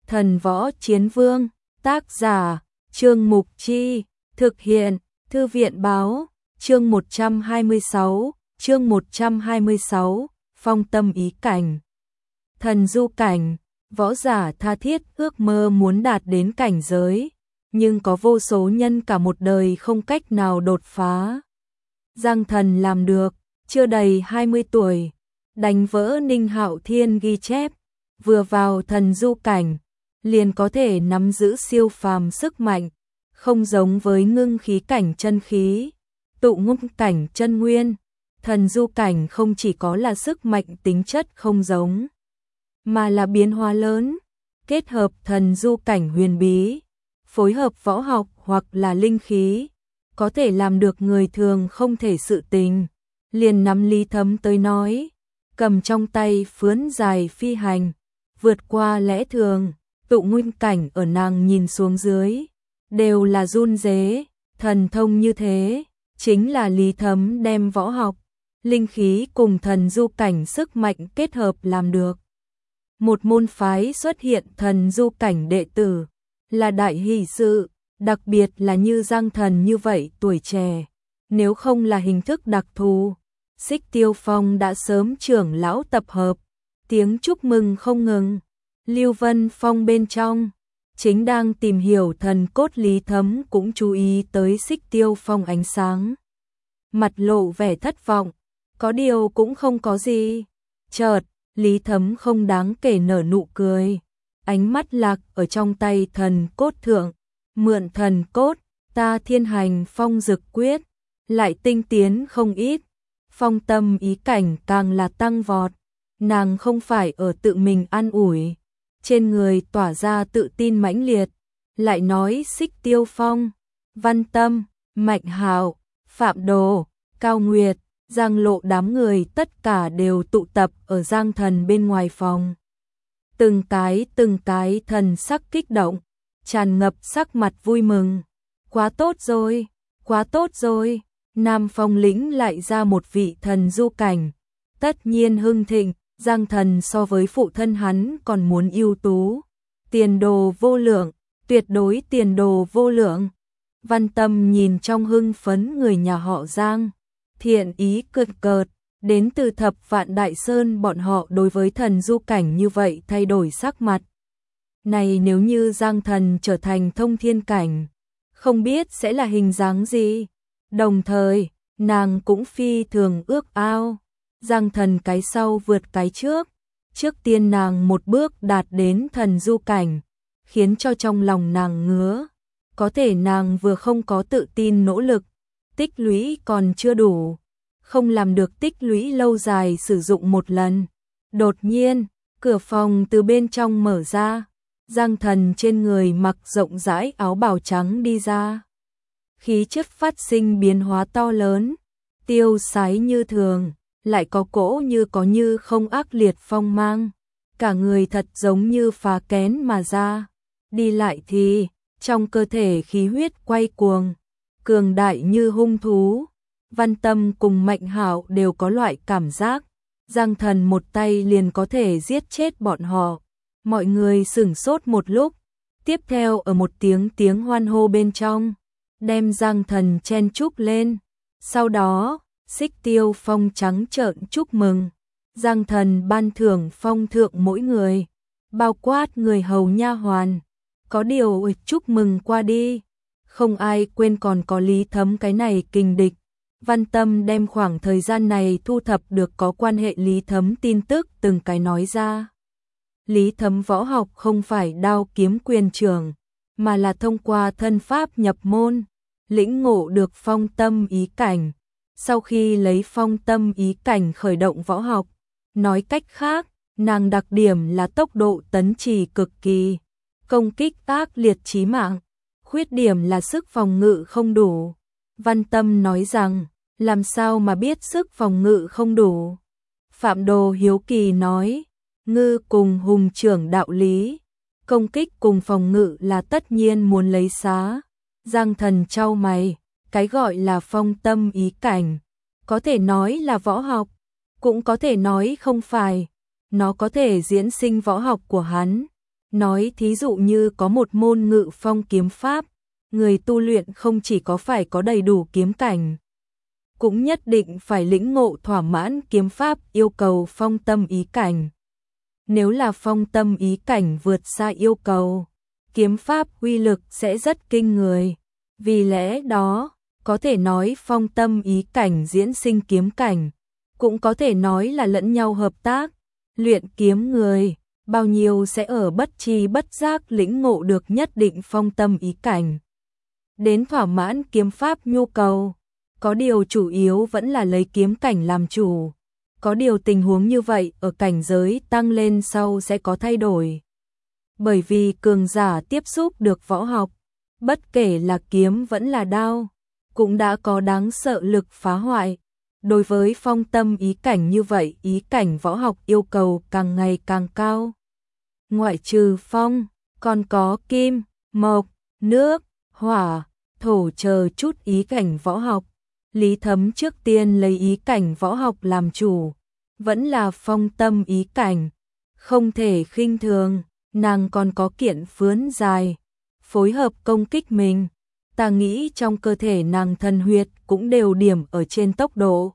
Thần võ chiến vương, tác giả, Trương Mục Chi, thực hiện, Thư viện báo, chương 126, phong tâm ý cảnh. Thần du cảnh, võ giả tha thiết ước mơ muốn đạt đến cảnh giới, nhưng có vô số nhân cả một đời không cách nào đột phá. Giang Thần làm được, chưa đầy 20 tuổi, đánh vỡ Ninh Hạo Thiên ghi chép, vừa vào thần du cảnh, liền có thể nắm giữ siêu phàm sức mạnh, không giống với ngưng khí cảnh chân khí, tụ ngục cảnh chân nguyên. Thần du cảnh không chỉ có là sức mạnh tính chất không giống, mà là biến hóa lớn, kết hợp thần du cảnh huyền bí, phối hợp võ học hoặc là linh khí, có thể làm được người thường không thể sự tình. Liền nắm Lý Thấm tới nói, cầm trong tay phướn dài phi hành, vượt qua lẽ thường, tụ nguyên cảnh ở nàng nhìn xuống dưới, đều là run rế, thần thông như thế, chính là Lý Thấm đem võ học, linh khí cùng thần du cảnh sức mạnh kết hợp làm được. Một môn phái xuất hiện thần du cảnh đệ tử, là đại hỷ sự, đặc biệt là như Giang Thần như vậy tuổi trẻ, nếu không là hình thức đặc thù, Xích Tiêu Phong đã sớm trưởng lão tập hợp, tiếng chúc mừng không ngừng. Lưu Vân Phong bên trong, chính đang tìm hiểu thần cốt Lý Thấm cũng chú ý tới Xích Tiêu Phong ánh sáng. Mặt lộ vẻ thất vọng, có điều cũng không có gì. Chợt, Lý Thấm không đáng kể nở nụ cười, ánh mắt lạc ở trong tay thần cốt thượng, mượn thần cốt, ta thiên hành phong dực quyết, lại tinh tiến không ít, phong tâm ý cảnh càng là tăng vọt, nàng không phải ở tự mình an ủi, trên người tỏa ra tự tin mãnh liệt, lại nói Xích Tiêu Phong, Văn Tâm, Mạnh Hạo, Phạm Đồ, Cao Nguyệt, Giang Lộ đám người tất cả đều tụ tập ở Giang Thần bên ngoài phòng. Từng cái thần sắc kích động, tràn ngập sắc mặt vui mừng. Quá tốt rồi, Nam Phong lĩnh lại ra một vị thần du cảnh, tất nhiên hưng thịnh, Giang Thần so với phụ thân hắn còn muốn ưu tú, tiền đồ vô lượng, tuyệt đối tiền đồ vô lượng. Văn Tâm nhìn trong hưng phấn người nhà họ Giang, thiện ý cợt cợt, đến từ Thập Vạn Đại Sơn bọn họ đối với thần du cảnh như vậy thay đổi sắc mặt. Này nếu như Giang Thần trở thành thông thiên cảnh, không biết sẽ là hình dáng gì. Đồng thời, nàng cũng phi thường ước ao, Giang Thần cái sau vượt cái trước tiên nàng một bước đạt đến thần du cảnh, khiến cho trong lòng nàng ngứa. Có thể nàng vừa không có tự tin nỗ lực, tích lũy còn chưa đủ, không làm được tích lũy lâu dài sử dụng một lần. Đột nhiên, cửa phòng từ bên trong mở ra, Giang Thần trên người mặc rộng rãi áo bào trắng đi ra. Khí chất phát sinh biến hóa to lớn, tiêu sái như thường, lại có cỗ như không ác liệt phong mang, cả người thật giống như phá kén mà ra. Đi lại thì, trong cơ thể khí huyết quay cuồng, cường đại như hung thú. Văn Tâm cùng Mạnh Hạo đều có loại cảm giác, Giang Thần một tay liền có thể giết chết bọn họ. Mọi người sửng sốt một lúc, tiếp theo ở một tiếng hoan hô bên trong, đem Giang Thần chen chúc lên. Sau đó, Xích Tiêu Phong trắng trợn chúc mừng, Giang Thần ban thưởng phong thượng mỗi người, bao quát người hầu nha hoàn. Có điều chúc mừng qua đi, không ai quên còn có Lý Thấm cái này kình địch. Văn Tâm đem khoảng thời gian này thu thập được có quan hệ Lý Thấm tin tức từng cái nói ra. Lý Thấm võ học không phải đao kiếm quyền trường, mà là thông qua thân pháp nhập môn, lĩnh ngộ được phong tâm ý cảnh. Sau khi lấy phong tâm ý cảnh khởi động võ học, nói cách khác, nàng đặc điểm là tốc độ tấn trì cực kỳ, công kích ác liệt chí mạng, khuyết điểm là sức phòng ngự không đủ. Văn Tâm nói rằng, làm sao mà biết sức phòng ngự không đủ? Phạm Đồ hiếu kỳ nói, ngư cùng hùng trưởng đạo lý, công kích cùng phòng ngự là tất nhiên muốn lấy xá. Giang Thần chau mày, cái gọi là phong tâm ý cảnh, có thể nói là võ học, cũng có thể nói không phải, nó có thể diễn sinh võ học của hắn. Nói thí dụ như có một môn Ngự Phong kiếm pháp, người tu luyện không chỉ có phải có đầy đủ kiếm cảnh, cũng nhất định phải lĩnh ngộ thỏa mãn kiếm pháp yêu cầu phong tâm ý cảnh. Nếu là phong tâm ý cảnh vượt xa yêu cầu, kiếm pháp uy lực sẽ rất kinh người. Vì lẽ đó, có thể nói phong tâm ý cảnh diễn sinh kiếm cảnh, cũng có thể nói là lẫn nhau hợp tác. Luyện kiếm người, bao nhiêu sẽ ở bất tri bất giác lĩnh ngộ được nhất định phong tâm ý cảnh, đến thỏa mãn kiếm pháp nhu cầu. Có điều chủ yếu vẫn là lấy kiếm cảnh làm chủ. Có điều tình huống như vậy ở cảnh giới tăng lên sau sẽ có thay đổi. Bởi vì cường giả tiếp xúc được võ học, bất kể là kiếm vẫn là đao, cũng đã có đáng sợ lực phá hoại. Đối với phong tâm ý cảnh như vậy, ý cảnh võ học yêu cầu càng ngày càng cao. Ngoại trừ phong, còn có kim, mộc, nước, hỏa, thổ chờ chút ý cảnh võ học. Lý Thấm trước tiên lấy ý cảnh võ học làm chủ, vẫn là phong tâm ý cảnh, không thể khinh thường. Nàng còn có kiện phướn dài, phối hợp công kích mình. Ta nghĩ trong cơ thể nàng thần huyệt cũng đều điểm ở trên tốc độ.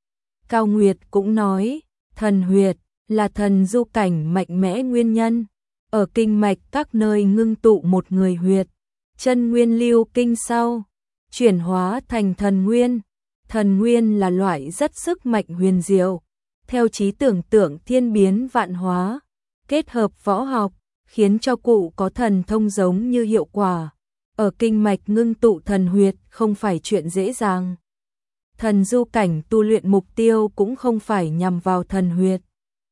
Cao Nguyệt cũng nói, thần huyệt là thần du cảnh mạnh mẽ nguyên nhân. Ở kinh mạch các nơi ngưng tụ một người huyệt, chân nguyên lưu kinh sau, chuyển hóa thành thần nguyên. Thần nguyên là loại rất sức mạnh huyền diệu, theo trí tưởng tượng thiên biến vạn hóa, kết hợp võ học, khiến cho cụ có thần thông giống như hiệu quả. Ở kinh mạch ngưng tụ thần huyệt không phải chuyện dễ dàng. Thần du cảnh tu luyện mục tiêu cũng không phải nhằm vào thần huyệt,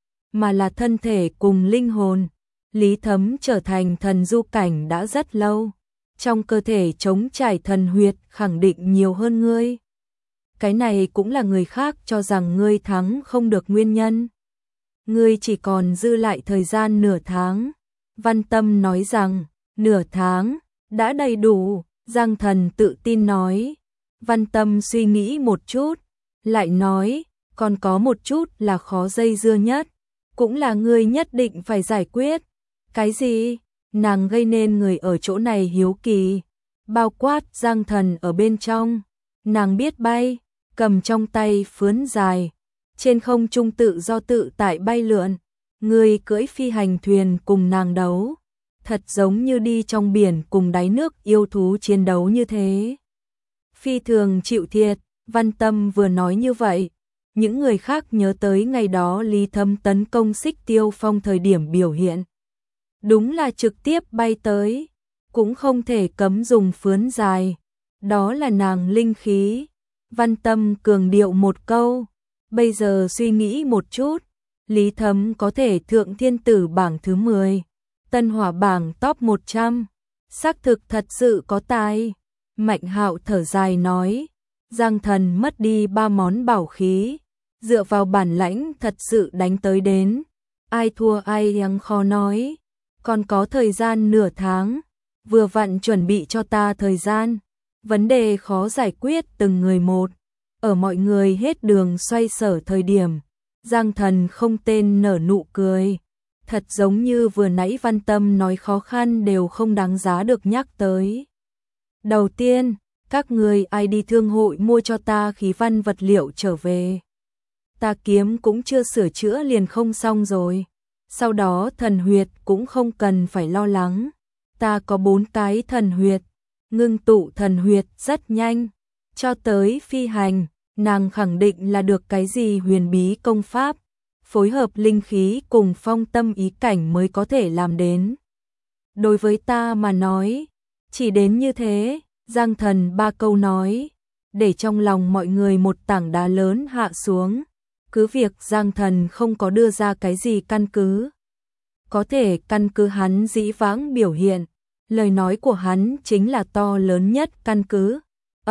mà là thân thể cùng linh hồn. Lý Thấm trở thành thần du cảnh đã rất lâu, trong cơ thể trống trải thần huyệt khẳng định nhiều hơn ngươi. Cái này cũng là người khác cho rằng ngươi thắng không được nguyên nhân. Ngươi chỉ còn dư lại thời gian nửa tháng. Văn Tâm nói rằng, nửa tháng, đã đầy đủ. Giang Thần tự tin nói. Văn Tâm suy nghĩ một chút, lại nói, còn có một chút là khó dây dưa nhất, cũng là ngươi nhất định phải giải quyết. Cái gì? Nàng gây nên người ở chỗ này hiếu kỳ, bao quát Giang Thần ở bên trong. Nàng biết bay, cầm trong tay phướn dài, trên không trung tự do tự tại bay lượn. Ngươi cưỡi phi hành thuyền cùng nàng đấu, thật giống như đi trong biển cùng đáy nước yêu thú chiến đấu như thế. Phi thường chịu thiệt. Văn Tâm vừa nói như vậy, những người khác nhớ tới ngày đó Lý Thấm tấn công Xích Tiêu Phong thời điểm biểu hiện. Đúng là trực tiếp bay tới, cũng không thể cấm dùng phướn dài, đó là nàng linh khí. Văn Tâm cường điệu một câu, bây giờ suy nghĩ một chút, Lý Thấm có thể thượng thiên tử bảng thứ 10, tân hỏa bảng top 100, xác thực thật sự có tài. Mạnh Hạo thở dài nói, Giang Thần mất đi 3 món bảo khí, dựa vào bản lãnh thật sự đánh tới đến, ai thua aiยังkhó nói, còn có thời gian nửa tháng, vừa vặn chuẩn bị cho ta thời gian, vấn đề khó giải quyết từng người một. Ở mọi người hết đường xoay sở thời điểm, Giang Thần không tên nở nụ cười, thật giống như vừa nãy Văn Tâm nói khó khăn đều không đáng giá được nhắc tới. Đầu tiên, các người ai đi thương hội mua cho ta khí văn vật liệu trở về. Ta kiếm cũng chưa sửa chữa liền không xong rồi. Sau đó thần huyệt cũng không cần phải lo lắng. Ta có 4 cái thần huyệt, ngưng tụ thần huyệt rất nhanh. Cho tới phi hành, nàng khẳng định là được cái gì huyền bí công pháp, phối hợp linh khí cùng phong tâm ý cảnh mới có thể làm đến. Đối với ta mà nói, chỉ đến như thế. Giang Thần 3 câu nói, để trong lòng mọi người một tảng đá lớn hạ xuống. Cứ việc Giang Thần không có đưa ra cái gì căn cứ, có thể căn cứ hắn dĩ vãng biểu hiện, lời nói của hắn chính là to lớn nhất căn cứ.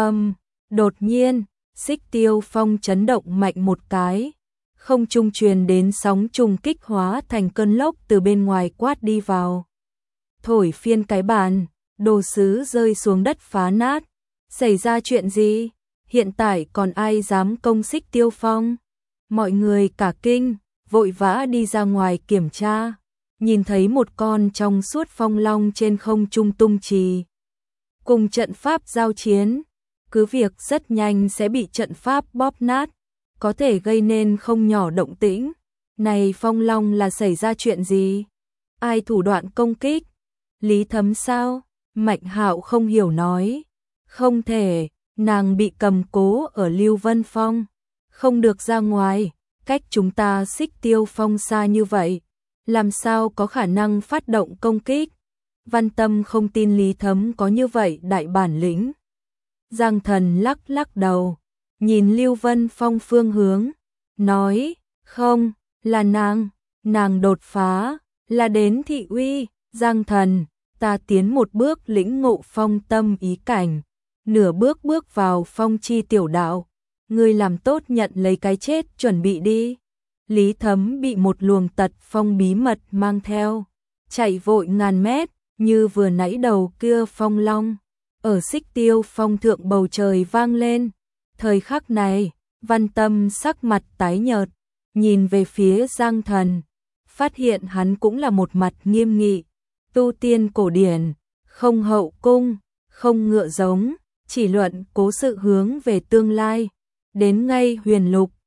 Đột nhiên, Xích Tiêu Phong chấn động mạnh một cái, không trung truyền đến sóng trùng kích hóa thành cơn lốc từ bên ngoài quát đi vào. Thổi phiên cái bàn, đồ sứ rơi xuống đất phá nát. Xảy ra chuyện gì? Hiện tại còn ai dám công Xích Tiêu Phong? Mọi người cả kinh, vội vã đi ra ngoài kiểm tra. nhìn thấy một con trong suốt phong long trên không trung tung trì. Cùng trận pháp giao chiến, cứ việc rất nhanh sẽ bị trận pháp bóp nát, có thể gây nên không nhỏ động tĩnh. Này phong long là xảy ra chuyện gì? Ai thủ đoạn công kích? Lý Thấm sao? Mạnh Hạo không hiểu nói. Không thể, nàng bị cầm cố ở Lưu Vân Phong, không được ra ngoài, cách chúng ta Xích Tiêu Phong xa như vậy, làm sao có khả năng phát động công kích? Văn Tâm không tin Lý Thấm có như vậy đại bản lĩnh. Giang Thần lắc lắc đầu, nhìn Lưu Vân Phong phương hướng, nói, không, là nàng đột phá, là đến thị uy. Giang Thần, ta tiến một bước lĩnh ngộ phong tâm ý cảnh, nửa bước bước vào phong chi tiểu đạo, ngươi làm tốt nhận lấy cái chết chuẩn bị đi. Lý Thấm bị một luồng tật phong bí mật mang theo, chạy vội ngàn mét, như vừa nãy đầu kia phong long. Ở Xích Tiêu Phong thượng bầu trời vang lên. Thời khắc này, Văn Tâm sắc mặt tái nhợt, nhìn về phía Giang Thần, phát hiện hắn cũng là một mặt nghiêm nghị. Tu tiên cổ điển, không hậu cung, không ngựa giống, chỉ luận cố sự hướng về tương lai. Đến ngay huyền lục,